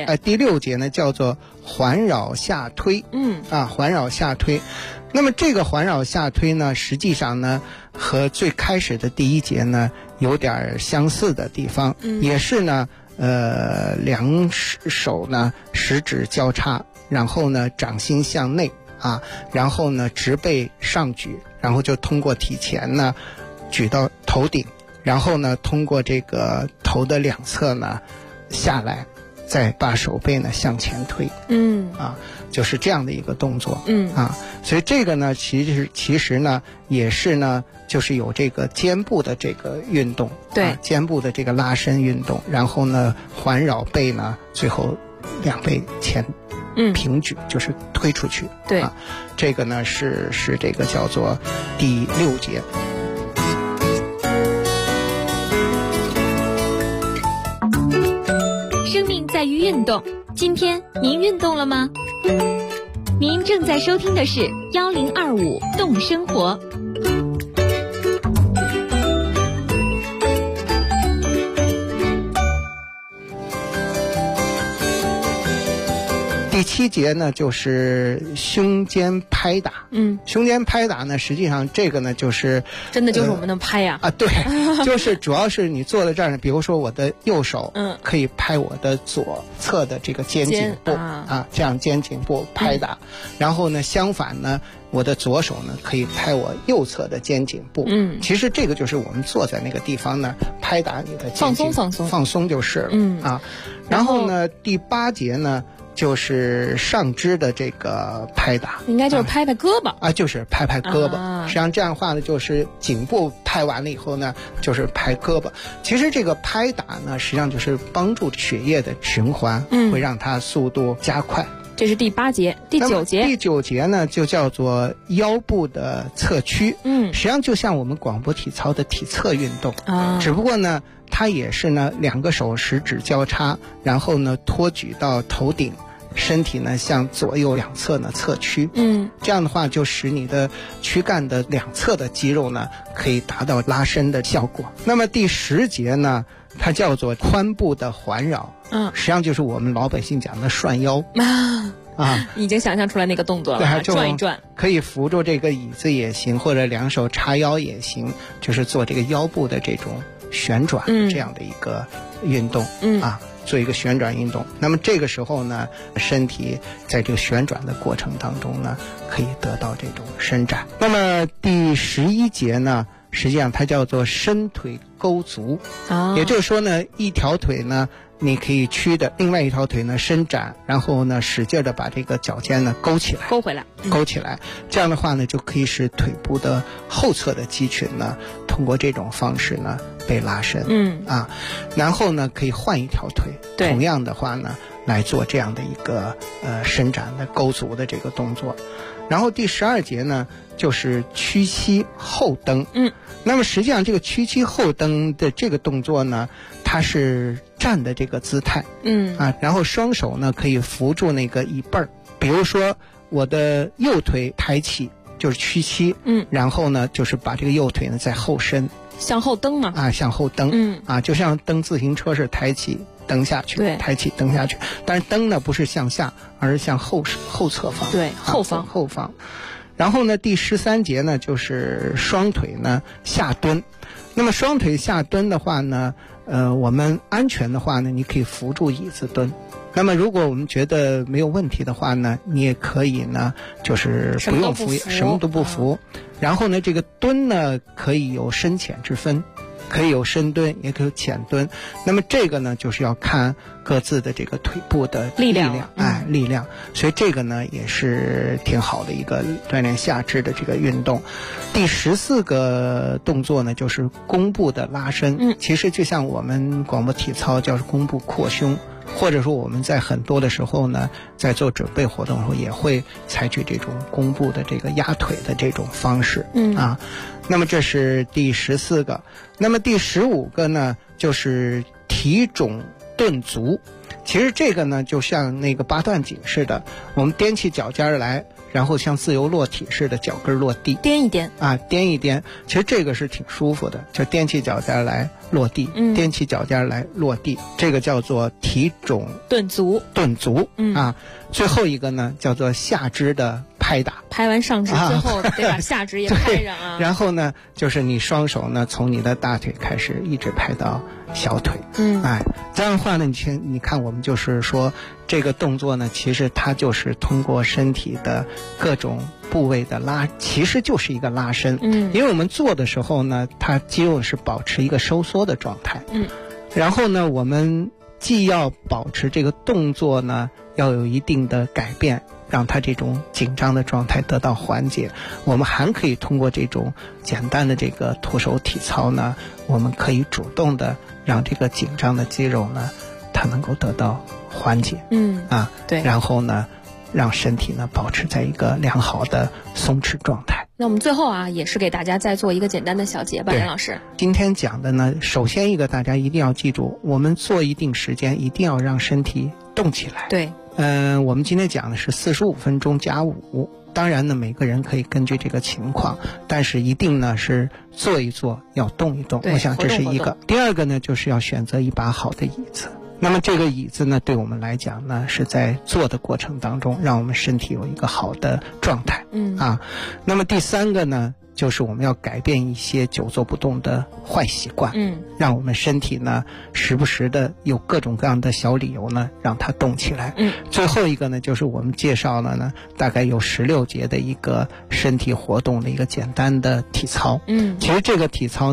6节呢叫做环绕下推。环绕下推。那么这个环绕下推呢，实际上呢和最开始的第1节呢有点相似的地方，也是呢两手呢食指交叉，然后呢掌心向内然后呢直背上举，然后就通过体前呢举到头顶，然后呢通过这个头的两侧呢下来，再把手背呢向前推。就是这样的一个动作。所以这个呢其实呢也是呢就是有这个肩部的这个运动， 对， 肩部的这个拉伸运动，然后呢环绕背呢，最后两背前平举，就是推出去。 对， 这个呢是这个叫做第6节。 生命在于运动，今天您运动了吗？您正在收听的是1025动生活。 第7节呢就是胸肩拍打。胸肩拍打呢，实际上这个呢就是真的就是我们的拍呀。 对，就是主要是你坐在这儿呢，比如说我的右手可以拍我的左侧的这个肩颈部这样肩颈部拍打。然后呢相反呢，我的左手呢可以拍我右侧的肩颈部。其实这个就是我们坐在那个地方呢拍打你的肩颈，放松就是了。然后呢第8节呢就是上肢的这个拍打， 应该就是拍拍胳膊啊，就是拍拍胳膊。实际上这样的话呢，就是颈部拍完了以后呢，就是拍胳膊。其实这个拍打呢，实际上就是帮助血液的循环，会让它速度加快。 这是第8节，第9节。 第9节呢，就叫做腰部的侧屈。实际上就像我们广播体操的体侧运动啊，只不过呢，它也是呢2个手食指交叉，然后呢托举到头顶，身体呢向左右两侧呢侧屈。这样的话就使你的躯干的两侧的肌肉呢可以达到拉伸的效果。那么第10节呢，它叫做髋部的环绕。实际上就是我们老百姓讲的涮腰啊， 已经想象出来那个动作了，转一转， 可以扶住这个椅子也行，或者2手叉腰也行，就是做这个腰部的这种旋转，这样的一个运动啊，做一个旋转运动。那么这个时候呢，身体在这个旋转的过程当中呢，可以得到这种伸展。那么第11节呢，实际上它叫做伸腿勾足，也就是说呢，一条腿呢你可以屈的，另外一条腿呢伸展，然后呢使劲的把这个脚尖呢勾起来， 勾回来， 勾起来。这样的话呢，就可以使腿部的后侧的肌群呢，通过这种方式呢被拉伸。然后呢可以换一条腿，同样的话呢来做这样的一个伸展的勾足的这个动作。然后第12节呢，就是屈膝后蹬。那么实际上这个屈膝后蹬的这个动作呢，它是站的这个姿态。然后双手呢可以扶住那个椅背儿，比如说我的右腿抬起就是屈膝，然后呢就是把这个右腿呢再后伸， 向后蹬嘛。 向后蹬。就像蹬自行车是抬起蹬下去，抬起蹬下去。但是蹬呢不是向下，而是向后侧方，后方。然后呢，第13节呢，就是双腿呢下蹲。那么双腿下蹲的话呢，我们安全的话呢，你可以扶住椅子蹲。那么如果我们觉得没有问题的话呢，你也可以呢，就是不用扶，什么都不扶。然后呢，这个蹲呢可以有深浅之分。可以有深蹲，也可以有浅蹲。那么这个呢，就是要看各自的这个腿部的力量，力量。所以这个呢，也是挺好的一个锻炼下肢的这个运动。第14个动作呢，就是弓步的拉伸。其实就像我们广播体操叫弓步扩胸，或者说我们在很多的时候呢，在做准备活动的时候也会采取这种弓步的这个压腿的这种方式。那么这是第14个。那么第15个呢，就是提踵顿足。其实这个呢就像那个8段锦似的，我们踮起脚尖来，然后像自由落体似的脚跟落地， 颠一颠颠一颠。其实这个是挺舒服的，就踮起脚尖来落地，踮起脚尖来落地，这个叫做提踵顿足。 最后一个呢叫做下肢的拍打， 拍完上肢之后得把下肢也拍上啊。 然后呢，就是你双手呢从你的大腿开始一直拍到小腿。这样的话呢，你看我们就是说这个动作呢，其实它就是通过身体的各种部位的其实就是一个拉伸。因为我们做的时候呢，它肌肉是保持一个收缩的状态。然后呢，我们既要保持这个动作呢，要有一定的改变，让它这种紧张的状态得到缓解。我们还可以通过这种简单的这个徒手体操呢，我们可以主动的让这个紧张的肌肉呢，它能够得到缓解。然后呢，让身体呢保持在一个良好的松弛状态。 那我们最后也是给大家再做一个简单的小结吧，梁老师。 今天讲的呢，首先一个大家一定要记住，我们做一定时间一定要让身体动起来。我们今天讲的是45分钟加5。当然呢，每个人可以根据这个情况，但是一定呢是做一做，要动一动。我想这是一个。第二个呢，就是要选择一把好的椅子。那么这个椅子呢，对我们来讲呢，是在做的过程当中，让我们身体有一个好的状态。那么第3个呢，就是我们要改变一些久坐不动的坏习惯。让我们身体呢，时不时的有各种各样的小理由呢，让它动起来。最后一个呢，就是我们介绍了呢，大概有16节的一个身体活动的一个简单的体操。其实这个体操呢，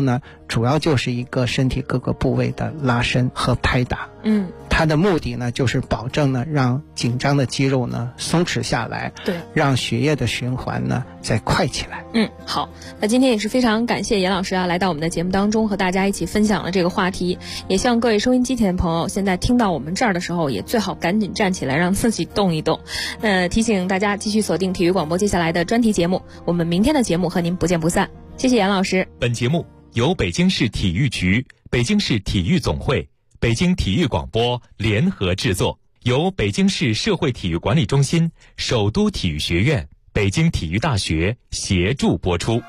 主要就是一个身体各个部位的拉伸和拍打。它的目的呢，就是保证呢，让紧张的肌肉呢松弛下来， 对， 让血液的循环呢再快起来。 好，那今天也是非常感谢严老师来到我们的节目当中，和大家一起分享了这个话题。也希望各位收音机前的朋友，现在听到我们这儿的时候，也最好赶紧站起来，让自己动一动。提醒大家继续锁定体育广播接下来的专题节目，我们明天的节目和您不见不散。谢谢严老师。 本节目由北京市体育局、北京市体育总会、北京体育广播联合制作，由北京市社会体育管理中心、首都体育学院、北京体育大学协助播出。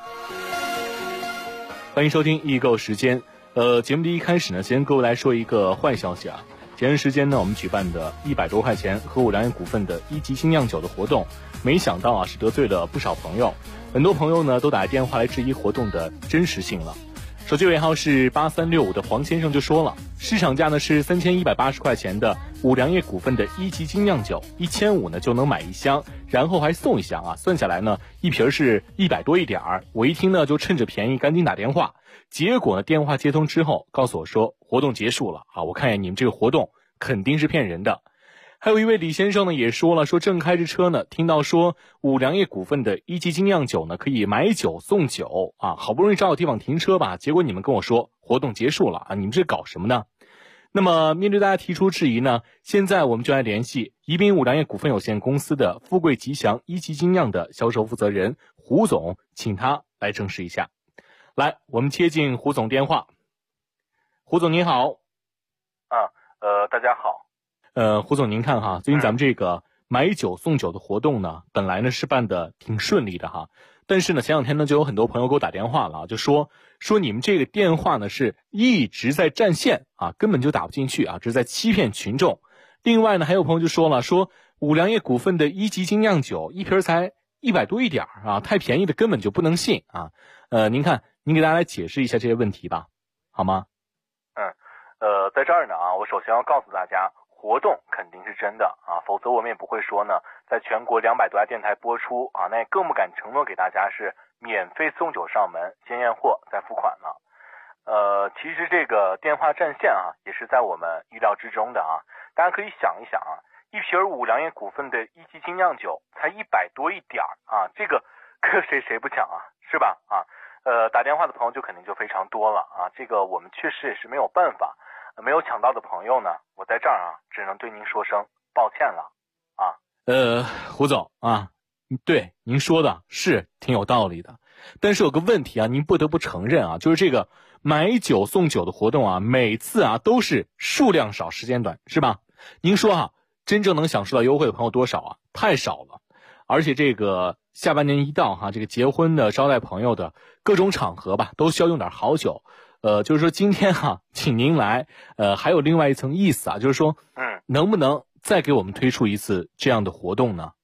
欢迎收听易购时间。节目的一开始呢，先跟各位来说一个坏消息啊。前段时间呢，我们举办的100多块钱和五粮液股份的1级精酿酒的活动，没想到啊是得罪了不少朋友，很多朋友呢都打电话来质疑活动的真实性了。手机尾号是8365的黄先生就说了，市场价呢是3180块钱的五粮液股份的1级精酿酒，1500呢就能买1箱，然后还送1箱啊，算下来呢一瓶是100多一点儿。我一听呢就趁着便宜赶紧打电话，结果呢电话接通之后告诉我说活动结束了啊，我看见你们这个活动肯定是骗人的。还有一位李先生呢也说了，说正开着车呢，听到说五粮液股份的1级精酿酒呢可以买酒送酒啊，好不容易找个地方停车吧，结果你们跟我说活动结束了啊，你们这搞什么呢？那么面对大家提出质疑呢，现在我们就来联系宜宾五粮液股份有限公司的富贵吉祥1级精酿的销售负责人胡总，请他来证实一下。来，我们接进胡总电话。胡总您好。 大家好。 胡总您看哈，最近咱们这个买酒送酒的活动呢，本来呢是办的挺顺利的哈，但是呢前两天呢就有很多朋友给我打电话了，就说你们这个电话呢是一直在占线啊，根本就打不进去啊，这是在欺骗群众。另外呢还有朋友就说了，说五粮液股份的1级精酿酒一瓶才100多一点啊，太便宜的根本就不能信啊。您看您给大家来解释一下这些问题吧，好吗？ 在这儿呢啊，我首先要告诉大家，活动肯定是真的啊，否则我们也不会说呢，在全国200多家电台播出啊，那也更不敢承诺给大家是免费送酒上门，先验货再付款了。其实这个电话占线啊，也是在我们预料之中的啊。大家可以想一想啊，一瓶五粮液股份的1级精酿酒才100多一点啊，这个谁不抢啊，是吧？啊，打电话的朋友就肯定就非常多了啊，这个我们确实也是没有办法。没有抢到的朋友呢，我在这儿啊，只能对您说声抱歉了啊。 胡总啊，对您说的是挺有道理的，但是有个问题啊，您不得不承认啊，就是这个买酒送酒的活动啊，每次啊都是数量少时间短，是吧？您说啊，真正能享受到优惠的朋友多少啊？太少了。而且这个下半年一到哈，这个结婚的、招待朋友的各种场合吧，都需要用点好酒。就是说今天哈，请您来，还有另外一层意思啊，就是说，能不能再给我们推出一次这样的活动呢？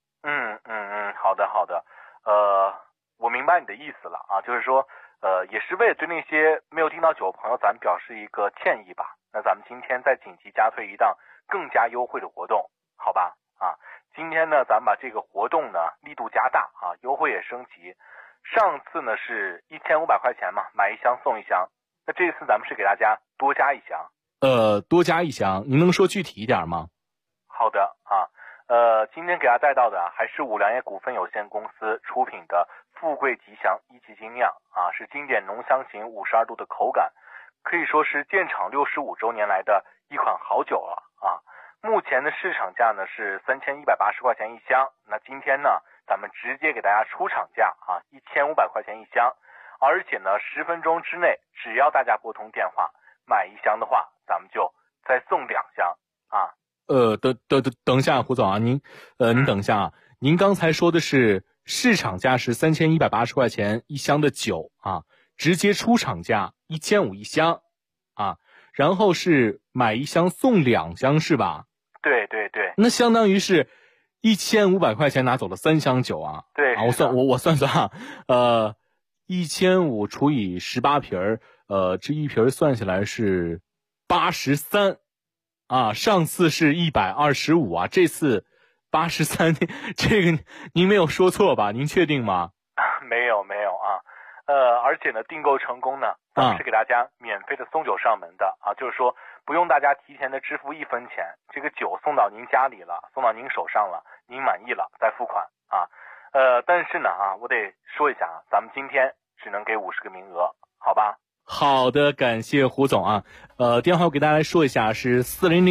好的，我明白你的意思了啊，就是说，也是为了对那些没有订到酒的朋友，咱们表示一个歉意吧。那咱们今天再紧急加推一档更加优惠的活动，好吧？啊，今天呢，咱们把这个活动呢力度加大啊，优惠也升级。上次呢是1500块钱嘛，买1箱送1箱。那这次咱们是给大家多加1箱。 多加1箱，您能说具体一点吗？ 好的啊，今天给大家带到的还是五粮液股份有限公司出品的富贵吉祥1级精酿啊，是经典浓香型52度的口感，可以说是建厂65周年来的一款好酒了啊。目前的市场价呢是3180块钱1箱，那今天呢咱们直接给大家出厂价啊，1500块钱1箱，而且呢10分钟之内，只要大家拨通电话买1箱的话，咱们就再送2箱啊。 等一下，胡总啊，您等一下啊，您刚才说的是市场价是3180块钱1箱的酒啊，直接出厂价1500 1箱啊，然后是买1箱送2箱是吧？ 对， 那相当于是1500块钱拿走了3箱酒啊。 对啊，我算啊，1500除以18瓶这一瓶算下来是83啊，上次是125啊，这次83，这个您没有说错吧？您确定吗？ 没有啊， 而且呢订购成功呢，咱们是给大家免费的送酒上门的啊，就是说不用大家提前的支付1分钱，这个酒送到您家里了，送到您手上了，您满意了再付款啊。但是呢我得说一下咱们今天只能给50个名额，好吧？ 好的，感谢胡总啊。电话我给大家来说一下，是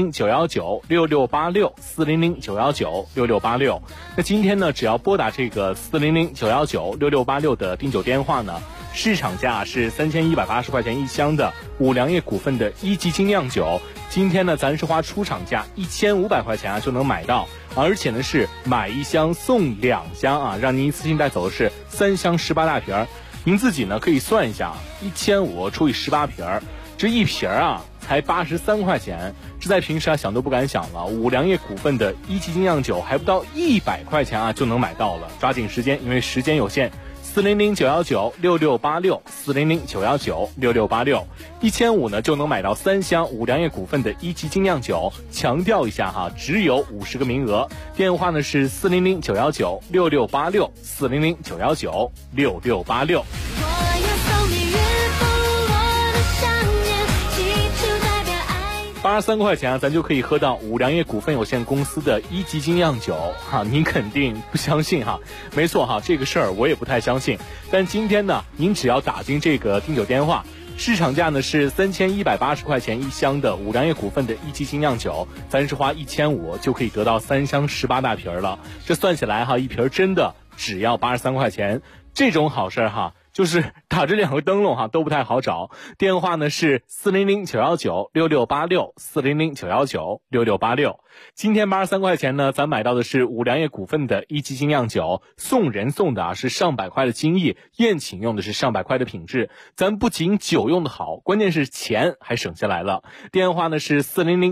400-919-6686，400-919-6686。那今天呢，只要拨打这个400-919-6686的订酒电话呢，市场价是3180块钱一箱的五粮液股份的1级精酿酒，今天呢咱是花出厂价1500块钱就能买到，而且呢是买1箱送2箱让您一次性带走的是3箱18大瓶。您自己呢可以算一下，1500除以18瓶，这一瓶才83块钱，这在平时想都不敢想了。五粮液股份的1级精酿酒还不到100块钱就能买到了，抓紧时间，因为时间有限。400-919-6686，400-919-6686，1500呢就能买到3箱五粮液股份的1级精酿酒。强调一下只有50个名额。电话呢是400-919-6686，400-919-6686。83块钱咱就可以喝到五粮液股份有限公司的1级精酿酒您肯定不相信没错这个事儿我也不太相信。但今天呢，您只要打进这个订酒电话，市场价呢是3180块钱一箱的五粮液股份的1级精酿酒，咱是花1500就可以得到3箱18大瓶了。这算起来一瓶真的只要83块钱，这种好事就是打这2个灯笼都不太好找。电话呢是400-919-6686，400-919-6686。今天83块钱呢，咱买到的是五粮液股份的1级精酿酒，送人送的是上百块的精益，宴请用的是上百块的品质。咱不仅酒用的好，关键是钱还省下来了。电话呢是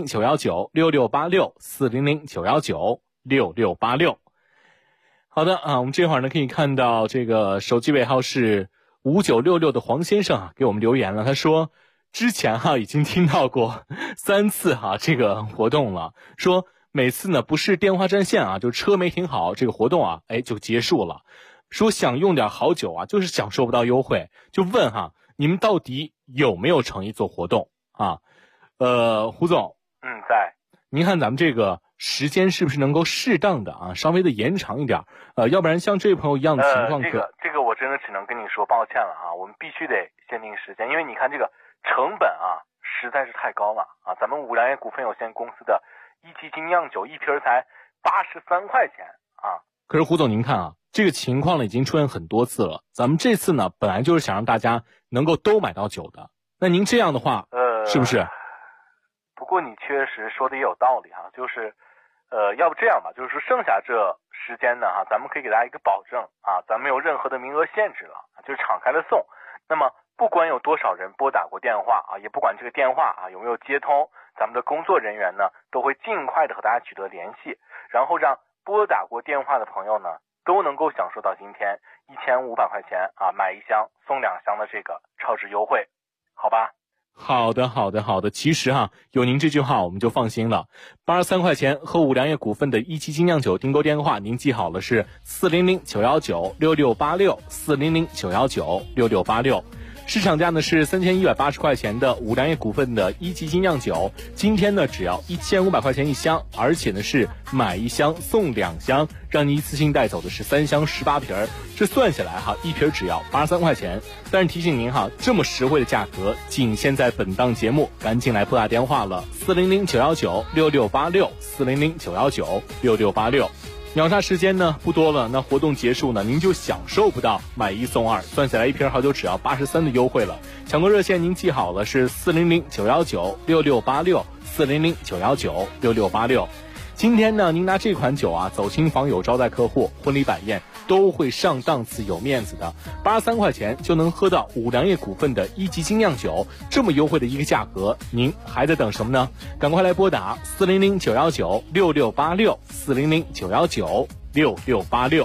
400-919-6686，400-919-6686。好的我们这会儿呢可以看到这个手机尾号是5966的黄先生给我们留言了，他说之前已经听到过3次这个活动了，说每次呢不是电话占线就车没停好，这个活动就结束了，说想用点好酒就是享受不到优惠，就问你们到底有没有诚意做活动胡总在， 您看咱们这个时间是不是能够适当的稍微的延长一点要不然像这位朋友一样的情况这个我真的只能跟你说抱歉了我们必须得限定时间，因为你看这个成本实在是太高了咱们五粮液股份有限公司的1级精酿酒一瓶才83块钱可是胡总您看这个情况呢已经出现很多次了，咱们这次呢本来就是想让大家能够都买到酒的，那您这样的话是不是？ 不过你确实说的也有道理就是要不这样吧，就是说剩下这时间呢咱们可以给大家一个保证咱们没有任何的名额限制了，就是敞开了送。那么不管有多少人拨打过电话也不管这个电话有没有接通，咱们的工作人员呢都会尽快的和大家取得联系，然后让拨打过电话的朋友呢都能够享受到今天1500块钱买1箱送2箱的这个超值优惠，好吧？ 好的，其实有您这句话我们就放心了。83块钱和五粮液股份的1级精酿酒订购电话您记好了，是400-919-6686，400-919-6686。市场价呢是3180块钱的五粮液股份的1级精酿酒，今天呢只要1500块钱一箱，而且呢是买1箱送2箱，让你一次性带走的是3箱18瓶，这算下来一瓶只要83块钱。但是提醒您这么实惠的价格仅限在本档节目，赶紧来拨打电话了，400-919-6686，400-919-6686。秒杀时间呢不多了，那活动结束呢您就享受不到买1送2，算下来一瓶好酒只要83的优惠了。抢购热线您记好了，是400-919-6686，400-919-6686。今天呢您拿这款酒走亲访友招待客户，婚礼摆宴都会上档次有面子的。83块钱就能喝到五粮液股份的1级精酿酒，这么优惠的一个价格，您还在等什么呢？赶快来拨打400-919-6686，400-919-6686。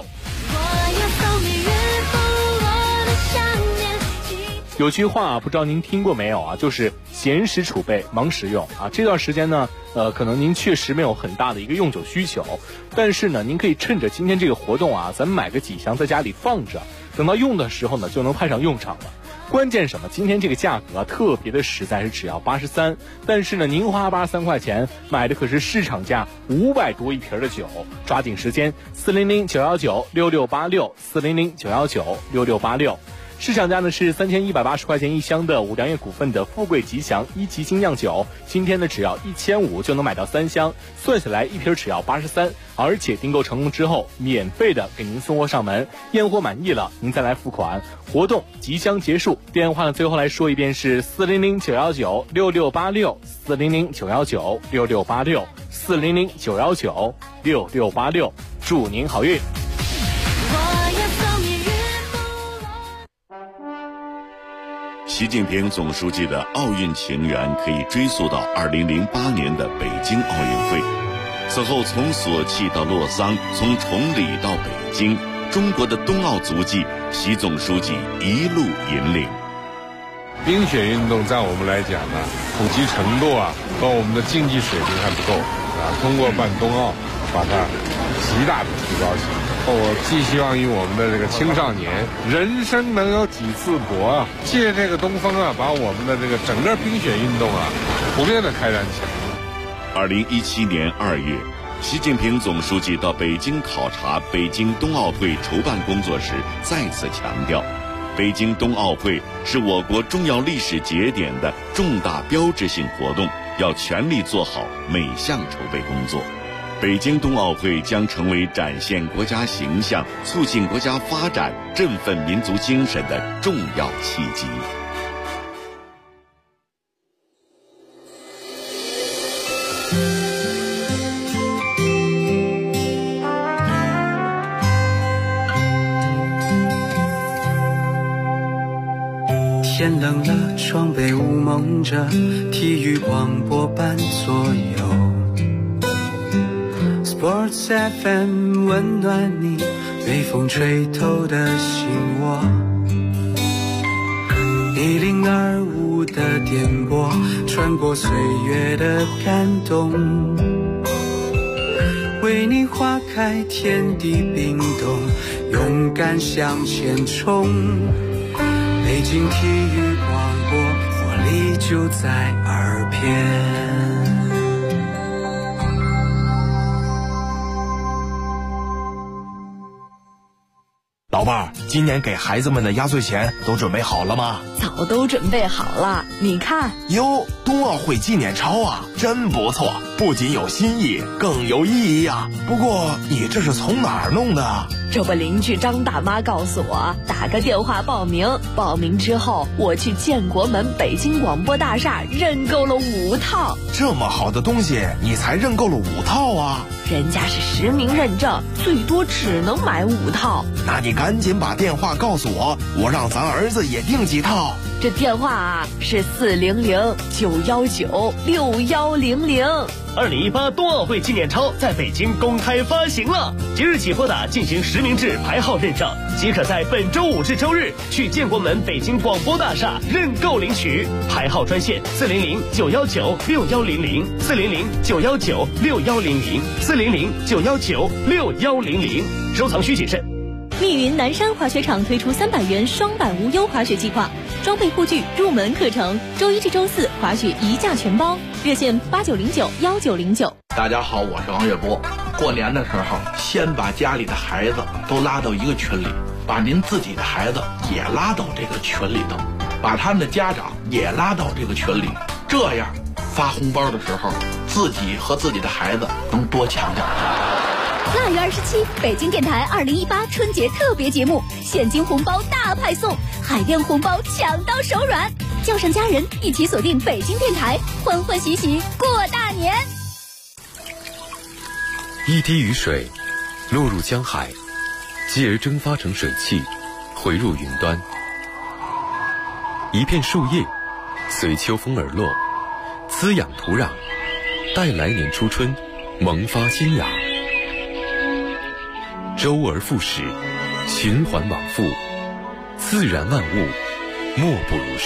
有句话不知道您听过没有就是闲时储备忙时用这段时间呢可能您确实没有很大的一个用酒需求，但是呢您可以趁着今天这个活动咱们买个几箱在家里放着， 等到用的时候呢就能派上用场了。关键什么？今天这个价格特别的实在，是只要83，但是呢，您花83块钱买的可是市场价500多一瓶的酒，抓紧时间，400-919-6686，400-919-6686。市场价呢是3180块钱一箱的五粮液股份的富贵吉祥一级精酿酒，今天呢只要1500就能买到3箱，算下来一瓶只要83，而且订购成功之后免费的给您送货上门，验货满意了您再来付款。活动即将结束，电话呢最后来说一遍是400-919-6686，400-919-6686，400-919-6686，祝您好运。 习近平总书记的奥运情缘可以追溯到2008年的北京奥运会。此后从索契到洛桑，从崇礼到北京，中国的冬奥足迹，习总书记一路引领。 冰雪运动在我们来讲呢，普及程度和我们的竞技水平还不够通过办冬奥，把它极大的提高起来。我寄希望于我们的这个青少年，人生能有几次搏借这个东风把我们的这个整个冰雪运动普遍的开展起来。 2017年2月，习近平总书记到北京考察北京冬奥会筹办工作时，再次强调，北京冬奥会是我国重要历史节点的重大标志性活动，要全力做好每项筹备工作。北京冬奥会将成为展现国家形象、促进国家发展、振奋民族精神的重要契机。 天冷了，窗被雾蒙着，体育广播伴左右。Sports FM 温暖你，被风吹透的心窝。1025的电波，穿过岁月的感动，为你划开天地冰冻，勇敢向前冲。北京体育广播，活力就在耳边。 老伴儿，今年给孩子们的压岁钱都准备好了吗？ 早都准备好了，你看。 哟，冬奥会纪念钞啊，真不错，不仅有新意，更有意义啊。不过你这是从哪儿弄的？ 这不，邻居张大妈告诉我，打个电话报名，报名之后我去建国门北京广播大厦认购了5套。 这么好的东西，你才认购了5套啊？ 人家是实名认证，最多只能买5套。 那你赶紧把电话告诉我，我让咱儿子也订几套。 这电话是400-919-6100。 2018冬奥会纪念钞在北京公开发行了，即日起拨打进行实名制排号认证，即可在本周5至周日去建国门北京广播大厦认购领取。排号专线400-919-6100，400-919-6100，400-919-6100。收藏需谨慎。 密云南山滑雪场推出300元双板无忧滑雪计划，装备护具、入门课程，周1至周4滑雪一价全包，热线8909-1909。 大家好，我是王月波。过年的时候，先把家里的孩子都拉到一个群里，把您自己的孩子也拉到这个群里头，把他们的家长也拉到这个群里，这样发红包的时候，自己和自己的孩子能多抢点。 腊月27，北京电台2018春节特别节目，现金红包大派送，海淀红包抢到手软，叫上家人一起锁定北京电台，欢欢喜喜过大年。 一滴雨水落入江海，继而蒸发成水汽，回入云端。一片树叶随秋风而落，滋养土壤，待来年初春萌发新芽。周而复始，循环往复，自然万物莫不如是。